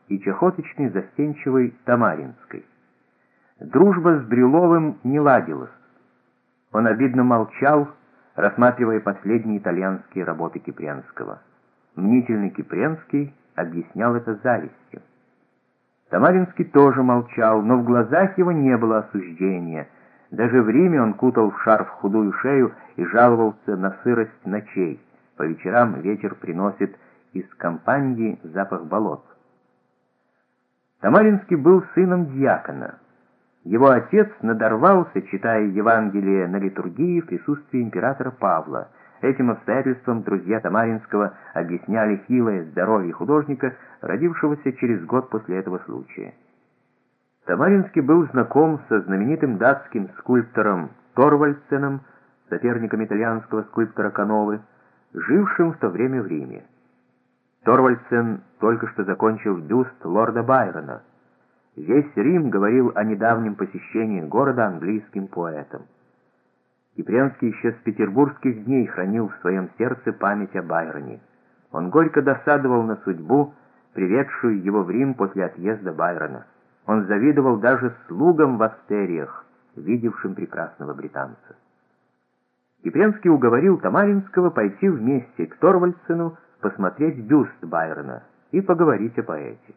и чахоточной застенчивой Тамаринской. Дружба с Брюловым не ладилась. Он обидно молчал, рассматривая последние итальянские работы Кипренского. Мнительный Кипренский объяснял это завистью. Тамаринский тоже молчал, но в глазах его не было осуждения. Даже в Риме он кутал в шарф худую шею и жаловался на сырость ночей. По вечерам ветер приносит из Кампаньи запах болот. Тамаринский был сыном дьякона. Его отец надорвался, читая Евангелие на литургии в присутствии императора Павла. Этим обстоятельством друзья Тамаринского объясняли хилое здоровье художника, родившегося через год после этого случая. Тамаринский был знаком со знаменитым датским скульптором Торвальдсеном, соперником итальянского скульптора Кановы, жившим в то время в Риме. Торвальдсен только что закончил бюст лорда Байрона. Весь Рим говорил о недавнем посещении города английским поэтом. Кипренский еще с петербургских дней хранил в своем сердце память о Байроне. Он горько досадовал на судьбу, приведшую его в Рим после отъезда Байрона. Он завидовал даже слугам в Астериях, видевшим прекрасного британца. Кипренский уговорил Тамаринского пойти вместе к Торвальдсену посмотреть бюст Байрона и поговорить о поэте.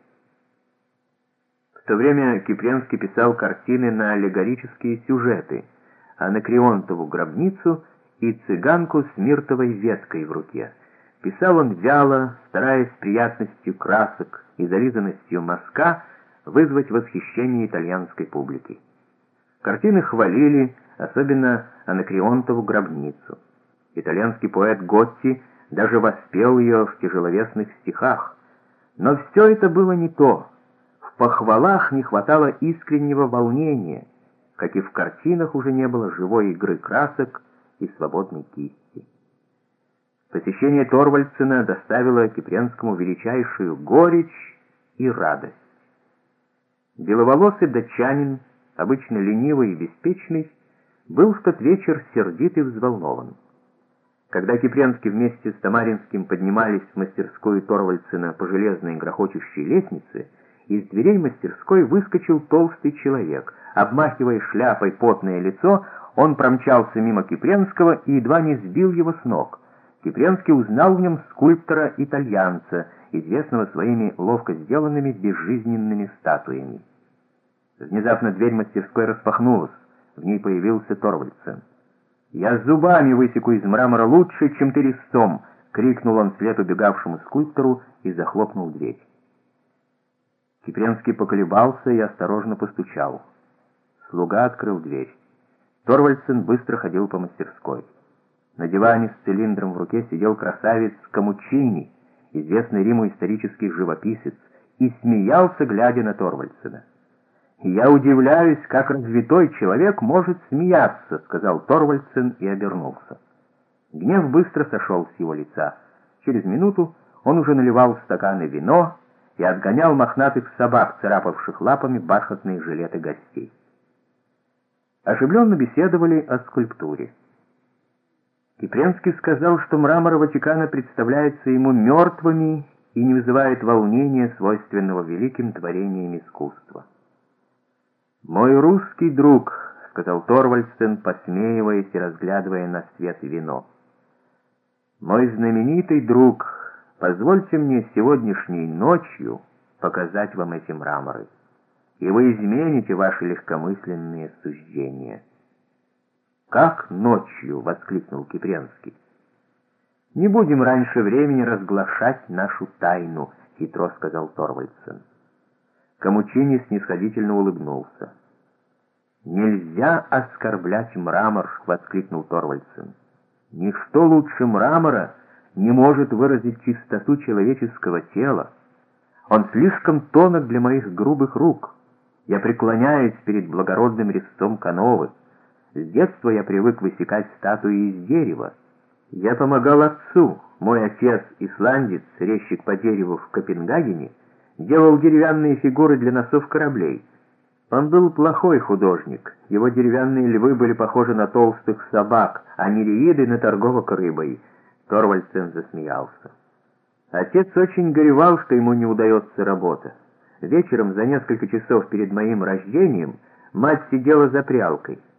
В то время Кипренский писал картины на аллегорические сюжеты, Анакреонтову гробницу и цыганку с миртовой веткой в руке. Писал он вяло, стараясь приятностью красок и зализанностью мазка вызвать восхищение итальянской публики. Картины хвалили, особенно Анакреонтову гробницу. Итальянский поэт Готти даже воспел ее в тяжеловесных стихах. Но все это было не то. В похвалах не хватало искреннего волнения, как и в картинах уже не было живой игры красок и свободной кисти. Посещение Торвальдсена доставило Кипренскому величайшую горечь и радость. Беловолосый датчанин, обычно ленивый и беспечный, был в тот вечер сердит и взволнован. Когда Кипренский вместе с Тамаринским поднимались в мастерскую Торвальдсена по железной грохочущей лестнице, из дверей мастерской выскочил толстый человек. Обмахивая шляпой потное лицо, он промчался мимо Кипренского и едва не сбил его с ног. Кипренский узнал в нем скульптора-итальянца, известного своими ловко сделанными безжизненными статуями. Внезапно дверь мастерской распахнулась. В ней появился Торвальдсен. «Я зубами высеку из мрамора лучше, чем ты резцом!» — крикнул он вслед убегавшему скульптору и захлопнул дверь. Кипренский поколебался и осторожно постучал. Слуга открыл дверь. Торвальдсен быстро ходил по мастерской. На диване с цилиндром в руке сидел красавец Камучини, известный Риму исторический живописец, и смеялся, глядя на Торвальдсена. «Я удивляюсь, как развитой человек может смеяться», — сказал Торвальдсен и обернулся. Гнев быстро сошел с его лица. Через минуту он уже наливал в стаканы вино и отгонял мохнатых собак, царапавших лапами бархатные жилеты гостей. Оживленно беседовали о скульптуре. Кипренский сказал, что мрамор Ватикана представляется ему мертвыми и не вызывает волнения, свойственного великим творениям искусства. «Мой русский друг», — сказал Торвальдсен, посмеиваясь и разглядывая на свет вино. «Мой знаменитый друг, позвольте мне сегодняшней ночью показать вам эти мраморы, и вы измените ваши легкомысленные суждения». «Как ночью?» — воскликнул Кипренский. «Не будем раньше времени разглашать нашу тайну», — хитро сказал Торвальдсен. Камучини снисходительно улыбнулся. «Нельзя оскорблять мрамор!» — воскликнул Торвальдсен. «Ничто лучше мрамора не может выразить чистоту человеческого тела. Он слишком тонок для моих грубых рук. Я преклоняюсь перед благородным резцом Кановы. С детства я привык высекать статуи из дерева. Я помогал отцу. Мой отец, исландец, резчик по дереву в Копенгагене, делал деревянные фигуры для носов кораблей. Он был плохой художник. Его деревянные львы были похожи на толстых собак, а нереиды — на торговок рыбой». Торвальдсен засмеялся. Отец очень горевал, что ему не удается работа. Вечером, за несколько часов перед моим рождением, мать сидела за прялкой.